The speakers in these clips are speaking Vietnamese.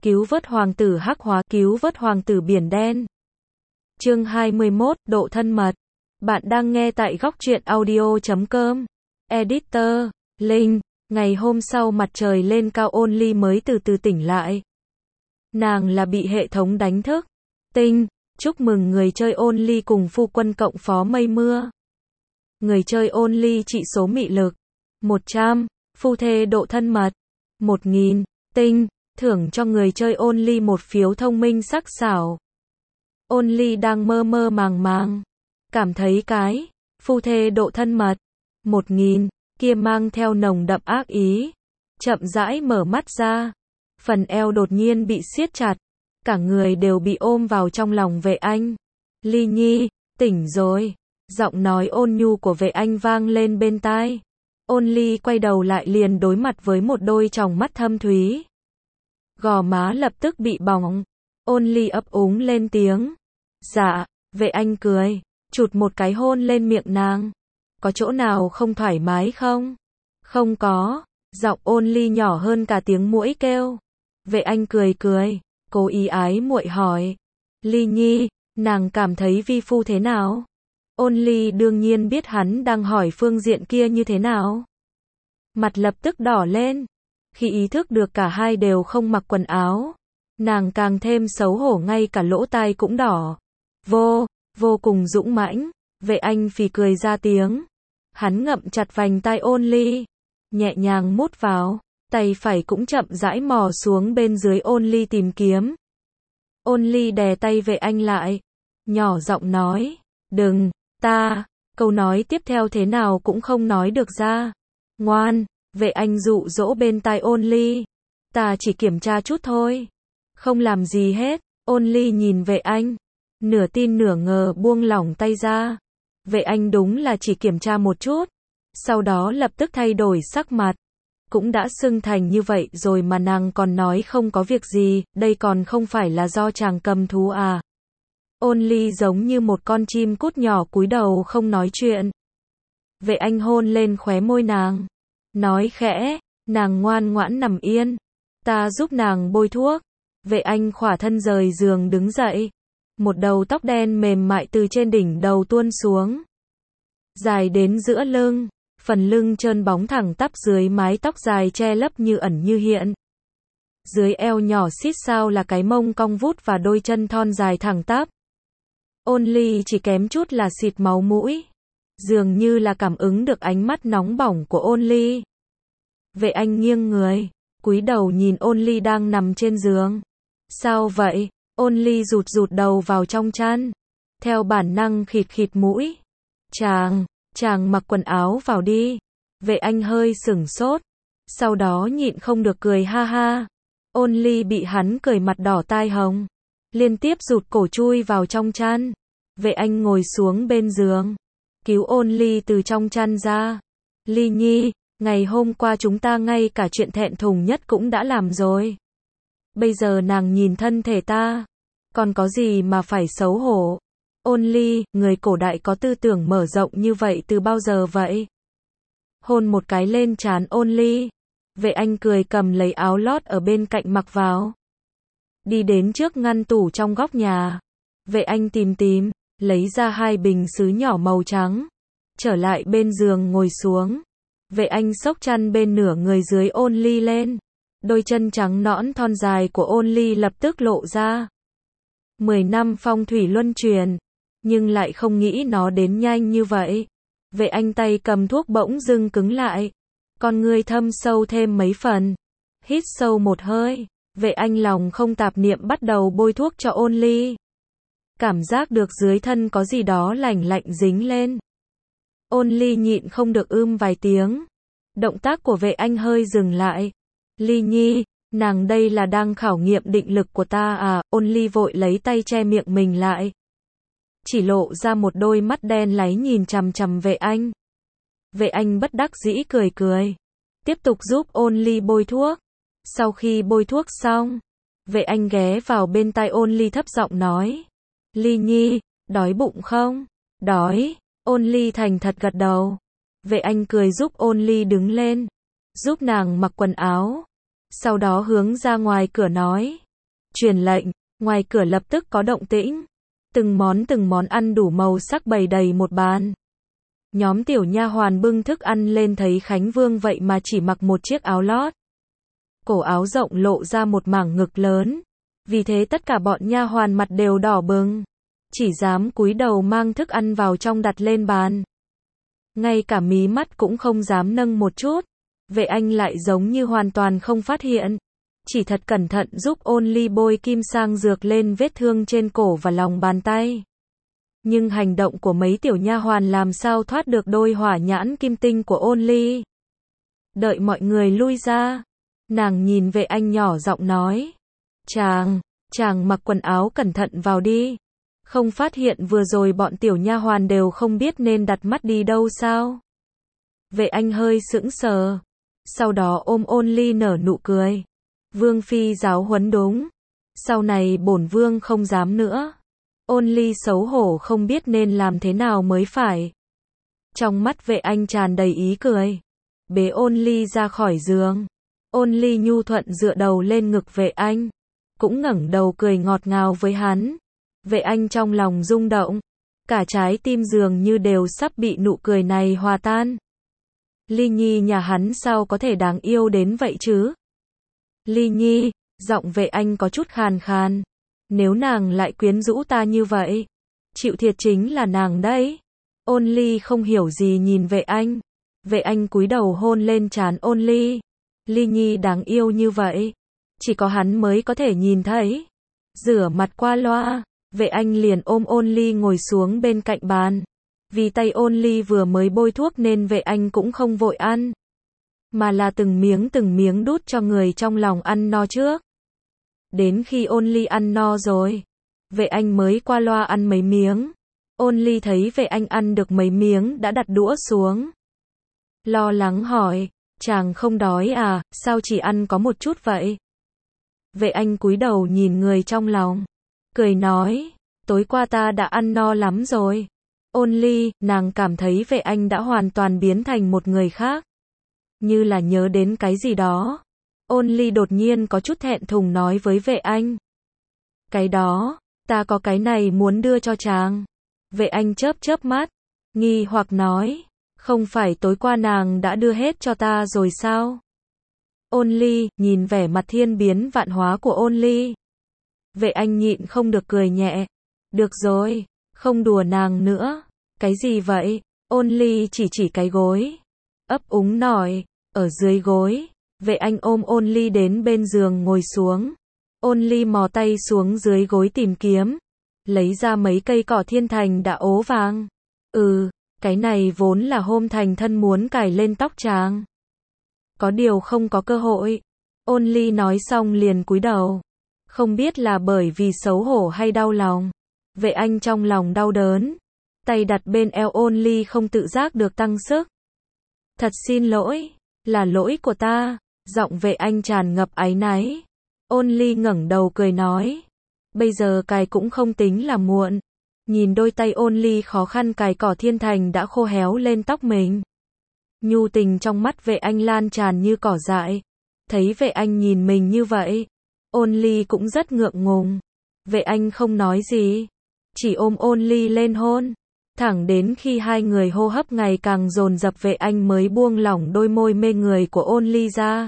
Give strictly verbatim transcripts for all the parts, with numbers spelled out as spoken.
cứu vớt hoàng tử hắc hóa, cứu vớt hoàng tử biển đen. Chương hai mươi mốt, độ thân mật. Bạn đang nghe tại góc truyện audio chấm com. Editor, Linh. Ngày hôm sau mặt trời lên cao, Ôn Ly mới từ từ tỉnh lại. Nàng là bị hệ thống đánh thức. Tinh, chúc mừng người chơi Ôn Ly cùng phu quân cộng phó mây mưa. Người chơi Ôn Ly trị số mị lực một trăm, phu thê độ thân mật một nghìn, tinh, thưởng cho người chơi Ôn Ly một phiếu thông minh sắc sảo. Ôn Ly đang mơ mơ màng màng, cảm thấy cái phu thê độ thân mật một nghìn kia mang theo nồng đậm ác ý, chậm rãi mở mắt ra, phần eo đột nhiên bị siết chặt, cả người đều bị ôm vào trong lòng Vệ Anh. Ly Nhi, tỉnh rồi. Giọng nói ôn nhu của Vệ Anh vang lên bên tai. Ôn Ly quay đầu lại liền đối mặt với một đôi tròng mắt thâm thúy. Gò má lập tức bị bỏng. Ôn Ly ấp úng lên tiếng. Dạ, Vệ Anh cười, chụt một cái hôn lên miệng nàng. Có chỗ nào không thoải mái không? Không có. Giọng Ôn Ly nhỏ hơn cả tiếng muỗi kêu. Vệ Anh cười cười, cố ý ái muội hỏi. Ly Nhi, nàng cảm thấy vi phu thế nào? Ôn Ly đương nhiên biết hắn đang hỏi phương diện kia như thế nào. Mặt lập tức đỏ lên. Khi ý thức được cả hai đều không mặc quần áo, nàng càng thêm xấu hổ, ngay cả lỗ tai cũng đỏ. Vô, vô cùng dũng mãnh. Vệ Anh phì cười ra tiếng. Hắn ngậm chặt vành tai Ôn Ly, nhẹ nhàng mút vào, tay phải cũng chậm rãi mò xuống bên dưới Ôn Ly tìm kiếm. Ôn Ly đè tay Vệ Anh lại, nhỏ giọng nói, đừng, ta, câu nói tiếp theo thế nào cũng không nói được ra. Ngoan, Vệ Anh dụ dỗ bên tai Ôn Ly, ta chỉ kiểm tra chút thôi, không làm gì hết. Ôn Ly nhìn Vệ Anh, nửa tin nửa ngờ buông lỏng tay ra. Vệ Anh đúng là chỉ kiểm tra một chút, sau đó lập tức thay đổi sắc mặt. Cũng đã sưng thành như vậy rồi mà nàng còn nói không có việc gì, đây còn không phải là do chàng cầm thú à? Ôn Ly giống như một con chim cút nhỏ cúi đầu không nói chuyện. Vệ Anh hôn lên khóe môi nàng, nói khẽ, nàng ngoan ngoãn nằm yên, ta giúp nàng bôi thuốc. Vệ Anh khỏa thân rời giường đứng dậy, một đầu tóc đen mềm mại từ trên đỉnh đầu tuôn xuống, dài đến giữa lưng, phần lưng trơn bóng thẳng tắp dưới mái tóc dài che lấp như ẩn như hiện. Dưới eo nhỏ xít sao là cái mông cong vút và đôi chân thon dài thẳng tắp. Ôn Ly chỉ kém chút là xịt máu mũi, dường như là cảm ứng được ánh mắt nóng bỏng của Ôn Ly. Vệ Anh nghiêng người, cúi đầu nhìn Ôn Ly đang nằm trên giường. Sao vậy? Ôn Ly rụt rụt đầu vào trong chăn, theo bản năng khịt khịt mũi. Chàng, chàng mặc quần áo vào đi. Vệ Anh hơi sửng sốt, sau đó nhịn không được cười ha ha. Ôn Ly bị hắn cười mặt đỏ tai hồng, liên tiếp rụt cổ chui vào trong chăn. Vệ Anh ngồi xuống bên giường, cứu Ôn Ly từ trong chăn ra. Ly Nhi, ngày hôm qua chúng ta ngay cả chuyện thẹn thùng nhất cũng đã làm rồi. Bây giờ nàng nhìn thân thể ta, còn có gì mà phải xấu hổ? Ôn Ly, người cổ đại có tư tưởng mở rộng như vậy từ bao giờ vậy? Hôn một cái lên trán Ôn Ly. Vệ Anh cười cầm lấy áo lót ở bên cạnh mặc vào. Đi đến trước ngăn tủ trong góc nhà. Vệ Anh tìm tìm, lấy ra hai bình sứ nhỏ màu trắng. Trở lại bên giường ngồi xuống. Vệ Anh xốc chăn bên nửa người dưới Ôn Ly lên. Đôi chân trắng nõn thon dài của Ôn Ly lập tức lộ ra. Mười năm phong thủy luân truyền, nhưng lại không nghĩ nó đến nhanh như vậy. Vệ Anh tay cầm thuốc bỗng dưng cứng lại, con ngươi thâm sâu thêm mấy phần. Hít sâu một hơi, Vệ Anh lòng không tạp niệm bắt đầu bôi thuốc cho Ôn Ly. Cảm giác được dưới thân có gì đó lạnh lạnh dính lên. Ôn Ly nhịn không được ưm vài tiếng. Động tác của Vệ Anh hơi dừng lại. Ly Nhi, nàng đây là đang khảo nghiệm định lực của ta à? Ôn Ly vội lấy tay che miệng mình lại, chỉ lộ ra một đôi mắt đen láy nhìn chằm chằm Vệ Anh. Vệ Anh bất đắc dĩ cười cười, tiếp tục giúp Ôn Ly bôi thuốc. Sau khi bôi thuốc xong, Vệ Anh ghé vào bên tai Ôn Ly thấp giọng nói, Ly Nhi, đói bụng không? Đói. Ôn Ly thành thật gật đầu. Vệ Anh cười giúp Ôn Ly đứng lên, giúp nàng mặc quần áo, sau đó hướng ra ngoài cửa nói, Truyền lệnh, ngoài cửa lập tức có động tĩnh. Từng món từng món ăn đủ màu sắc bày đầy một bàn. Nhóm tiểu nha hoàn bưng thức ăn lên thấy Khánh Vương vậy mà chỉ mặc một chiếc áo lót. Cổ áo rộng lộ ra một mảng ngực lớn. Vì thế tất cả bọn nha hoàn mặt đều đỏ bừng. Chỉ dám cúi đầu mang thức ăn vào trong đặt lên bàn. Ngay cả mí mắt cũng không dám nâng một chút. Vệ Anh lại giống như hoàn toàn không phát hiện. Chỉ thật cẩn thận giúp Ôn Ly bôi kim sang dược lên vết thương trên cổ và lòng bàn tay. Nhưng hành động của mấy tiểu nha hoàn làm sao thoát được đôi hỏa nhãn kim tinh của Ôn Ly. Đợi mọi người lui ra, nàng nhìn Vệ Anh nhỏ giọng nói. Chàng, chàng mặc quần áo cẩn thận vào đi. Không phát hiện vừa rồi bọn tiểu nha hoàn đều không biết nên đặt mắt đi đâu sao? Vệ Anh hơi sững sờ. Sau đó ôm Ôn Ly nở nụ cười. Vương phi giáo huấn đúng. Sau này bổn vương không dám nữa. Ôn Ly xấu hổ không biết nên làm thế nào mới phải. Trong mắt Vệ Anh tràn đầy ý cười. Bế Ôn Ly ra khỏi giường. Ôn Ly nhu thuận dựa đầu lên ngực Vệ Anh. Cũng ngẩng đầu cười ngọt ngào với hắn. Vệ Anh trong lòng rung động. Cả trái tim dường như đều sắp bị nụ cười này hòa tan. Ly Nhi nhà hắn sao có thể đáng yêu đến vậy chứ? Ly Nhi, giọng Vệ Anh có chút khàn khàn. Nếu nàng lại quyến rũ ta như vậy, chịu thiệt chính là nàng đấy. Ôn Ly không hiểu gì nhìn Vệ Anh. Vệ Anh cúi đầu hôn lên trán Ôn Ly. Ly Nhi đáng yêu như vậy, chỉ có hắn mới có thể nhìn thấy. Rửa mặt qua loa, Vệ Anh liền ôm Ôn Ly ngồi xuống bên cạnh bàn. Vì tay Ôn Ly vừa mới bôi thuốc nên Vệ Anh cũng không vội ăn, mà là từng miếng từng miếng đút cho người trong lòng ăn no trước. Đến khi Ôn Ly ăn no rồi, Vệ Anh mới qua loa ăn mấy miếng. Ôn Ly thấy Vệ Anh ăn được mấy miếng đã đặt đũa xuống. Lo lắng hỏi, chàng không đói à, sao chỉ ăn có một chút vậy? Vệ Anh cúi đầu nhìn người trong lòng, cười nói, tối qua ta đã ăn no lắm rồi. Ôn Ly, nàng cảm thấy Vệ Anh đã hoàn toàn biến thành một người khác. Như là nhớ đến cái gì đó. Ôn Ly đột nhiên có chút thẹn thùng nói với Vệ Anh. Cái đó, ta có cái này muốn đưa cho chàng. Vệ Anh chớp chớp mắt, nghi hoặc nói, không phải tối qua nàng đã đưa hết cho ta rồi sao? Ôn Ly, nhìn vẻ mặt thiên biến vạn hóa của Ôn Ly. Vệ Anh nhịn không được cười nhẹ. Được rồi, không đùa nàng nữa. Cái gì vậy? Ôn Ly chỉ chỉ cái gối. Ấp úng nói, ở dưới gối. Vệ Anh ôm Ôn Ly đến bên giường ngồi xuống. Ôn Ly mò tay xuống dưới gối tìm kiếm. Lấy ra mấy cây cỏ thiên thành đã ố vàng. Ừ, cái này vốn là hôm thành thân muốn cài lên tóc chàng. Có điều không có cơ hội. Ôn Ly nói xong liền cúi đầu. Không biết là bởi vì xấu hổ hay đau lòng. Vệ Anh trong lòng đau đớn. Tay đặt bên eo Ôn Ly không tự giác được tăng sức. Thật xin lỗi, là lỗi của ta. Giọng Vệ Anh tràn ngập áy náy. Ôn Ly ngẩng đầu cười nói. Bây giờ cài cũng không tính là muộn. Nhìn đôi tay Ôn Ly khó khăn cài cỏ thiên thành đã khô héo lên tóc mình. Nhu tình trong mắt Vệ Anh lan tràn như cỏ dại. Thấy Vệ Anh nhìn mình như vậy, Ôn Ly cũng rất ngượng ngùng. Vệ Anh không nói gì, chỉ ôm Ôn Ly lên hôn. Thẳng đến khi hai người hô hấp ngày càng dồn dập Vệ Anh mới buông lỏng đôi môi mê người của Ôn Ly ra.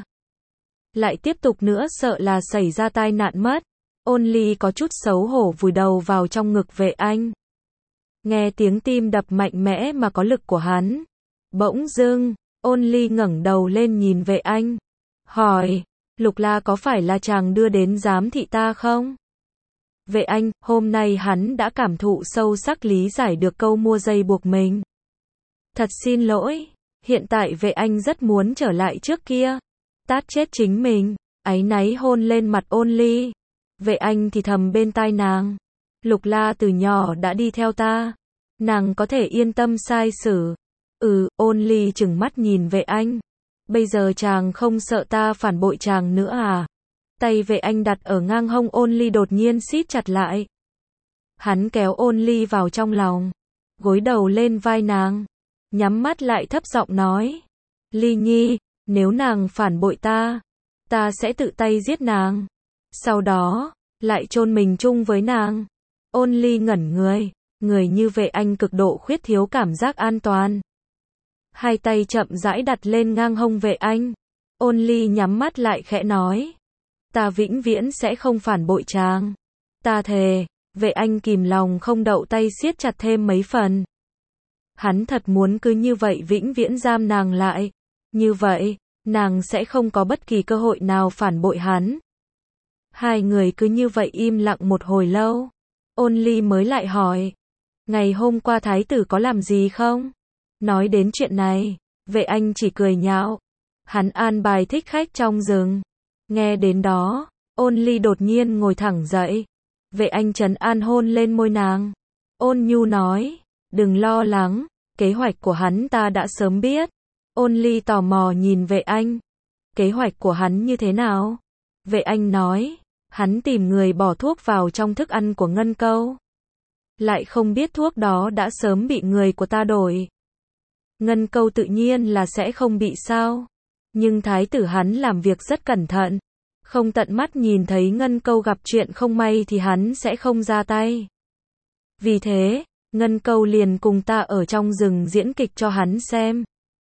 Lại tiếp tục nữa sợ là xảy ra tai nạn mất. Ôn Ly có chút xấu hổ vùi đầu vào trong ngực Vệ Anh. Nghe tiếng tim đập mạnh mẽ mà có lực của hắn. Bỗng dưng, Ôn Ly ngẩng đầu lên nhìn Vệ Anh. Hỏi, Lục La có phải là chàng đưa đến giám thị ta không? Vệ Anh, hôm nay hắn đã cảm thụ sâu sắc lý giải được câu mua dây buộc mình. Thật xin lỗi, hiện tại Vệ Anh rất muốn trở lại trước kia. Tát chết chính mình, áy náy hôn lên mặt Ôn Ly. Vệ Anh thì thầm bên tai nàng. Lục La từ nhỏ đã đi theo ta. Nàng có thể yên tâm sai xử. Ừ, Ôn Ly trừng mắt nhìn Vệ Anh. Bây giờ chàng không sợ ta phản bội chàng nữa à? Tay Vệ Anh đặt ở ngang hông Ôn Ly đột nhiên siết chặt lại. Hắn kéo Ôn Ly vào trong lòng, gối đầu lên vai nàng, nhắm mắt lại thấp giọng nói. Ly Nhi, nếu nàng phản bội ta, ta sẽ tự tay giết nàng. Sau đó, lại chôn mình chung với nàng. Ôn Ly ngẩn người, người như Vệ Anh cực độ khuyết thiếu cảm giác an toàn. Hai tay chậm rãi đặt lên ngang hông Vệ Anh. Ôn Ly nhắm mắt lại khẽ nói. Ta vĩnh viễn sẽ không phản bội chàng. Ta thề. Vệ Anh kìm lòng không đậu tay siết chặt thêm mấy phần. Hắn thật muốn cứ như vậy vĩnh viễn giam nàng lại. Như vậy, nàng sẽ không có bất kỳ cơ hội nào phản bội hắn. Hai người cứ như vậy im lặng một hồi lâu. Ôn Ly mới lại hỏi. Ngày hôm qua thái tử có làm gì không? Nói đến chuyện này, Vệ Anh chỉ cười nhạo. Hắn an bài thích khách trong rừng. Nghe đến đó, Ôn Ly đột nhiên ngồi thẳng dậy. Vệ Anh trấn an hôn lên môi nàng. Ôn nhu nói, đừng lo lắng, kế hoạch của hắn ta đã sớm biết. Ôn Ly tò mò nhìn Vệ Anh. Kế hoạch của hắn như thế nào? Vệ Anh nói, hắn tìm người bỏ thuốc vào trong thức ăn của Ngân Câu. Lại không biết thuốc đó đã sớm bị người của ta đổi. Ngân Câu tự nhiên là sẽ không bị sao. Nhưng thái tử hắn làm việc rất cẩn thận. Không tận mắt nhìn thấy Ngân Câu gặp chuyện không may thì hắn sẽ không ra tay. Vì thế, Ngân Câu liền cùng ta ở trong rừng diễn kịch cho hắn xem.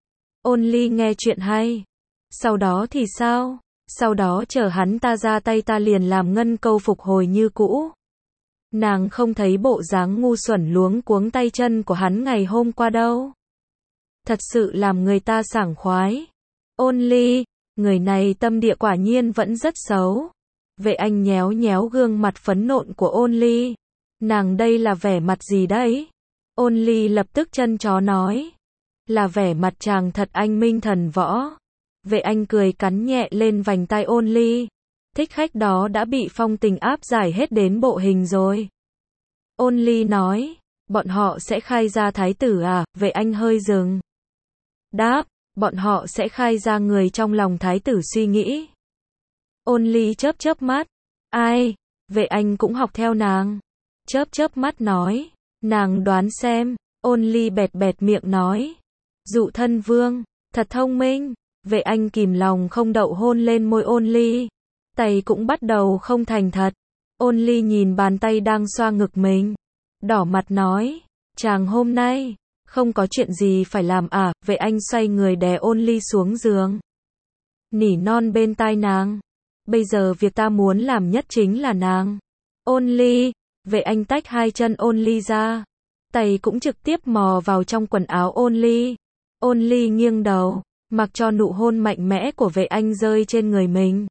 Ôn Ly nghe chuyện hay. Sau đó thì sao? Sau đó chờ hắn ta ra tay ta liền làm Ngân Câu phục hồi như cũ. Nàng không thấy bộ dáng ngu xuẩn luống cuống tay chân của hắn ngày hôm qua đâu. Thật sự làm người ta sảng khoái. Ôn Ly, người này tâm địa quả nhiên vẫn rất xấu. Vệ Anh nhéo nhéo gương mặt phấn nộn của Ôn Ly. Nàng đây là vẻ mặt gì đấy? Ôn Ly lập tức chân chó nói. Là vẻ mặt chàng thật anh minh thần võ. Vệ Anh cười cắn nhẹ lên vành tai Ôn Ly. Thích khách đó đã bị Phong Tình áp giải hết đến bộ hình rồi. Ôn Ly nói. Bọn họ sẽ khai ra thái tử à? Vệ Anh hơi dừng. Đáp. Bọn họ sẽ khai ra người trong lòng thái tử suy nghĩ. Ôn Ly chớp chớp mắt. Ai? Vệ Anh cũng học theo nàng. Chớp chớp mắt nói. Nàng đoán xem. Ôn Ly bẹt bẹt miệng nói. Dụ thân vương. Thật thông minh. Vệ Anh kìm lòng không đậu hôn lên môi Ôn Ly. Tay cũng bắt đầu không thành thật. Ôn Ly nhìn bàn tay đang xoa ngực mình. Đỏ mặt nói. Chàng hôm nay không có chuyện gì phải làm à? Vệ Anh xoay người đè Ôn Ly xuống giường. Nỉ non bên tai nàng. Bây giờ việc ta muốn làm nhất chính là nàng. Ôn Ly. Vệ Anh tách hai chân Ôn Ly ra. Tay cũng trực tiếp mò vào trong quần áo Ôn Ly. Ôn Ly nghiêng đầu, mặc cho nụ hôn mạnh mẽ của Vệ Anh rơi trên người mình.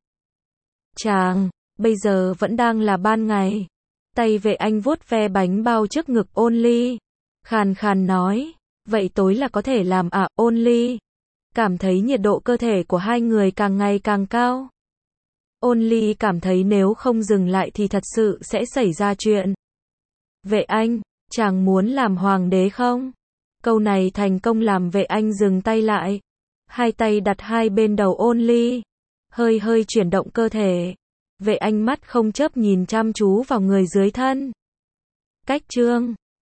Chàng, bây giờ vẫn đang là ban ngày. Tay Vệ Anh vuốt ve bánh bao trước ngực Ôn Ly. Khàn khàn nói, vậy tối là có thể làm à? Ôn Ly cảm thấy nhiệt độ cơ thể của hai người càng ngày càng cao. Ôn Ly cảm thấy nếu không dừng lại thì thật sự sẽ xảy ra chuyện. Vệ Anh, chàng muốn làm hoàng đế không? Câu này thành công làm Vệ Anh dừng tay lại. Hai tay đặt hai bên đầu Ôn Ly. Hơi hơi chuyển động cơ thể. Vệ Anh mắt không chớp nhìn chăm chú vào người dưới thân. Cách chương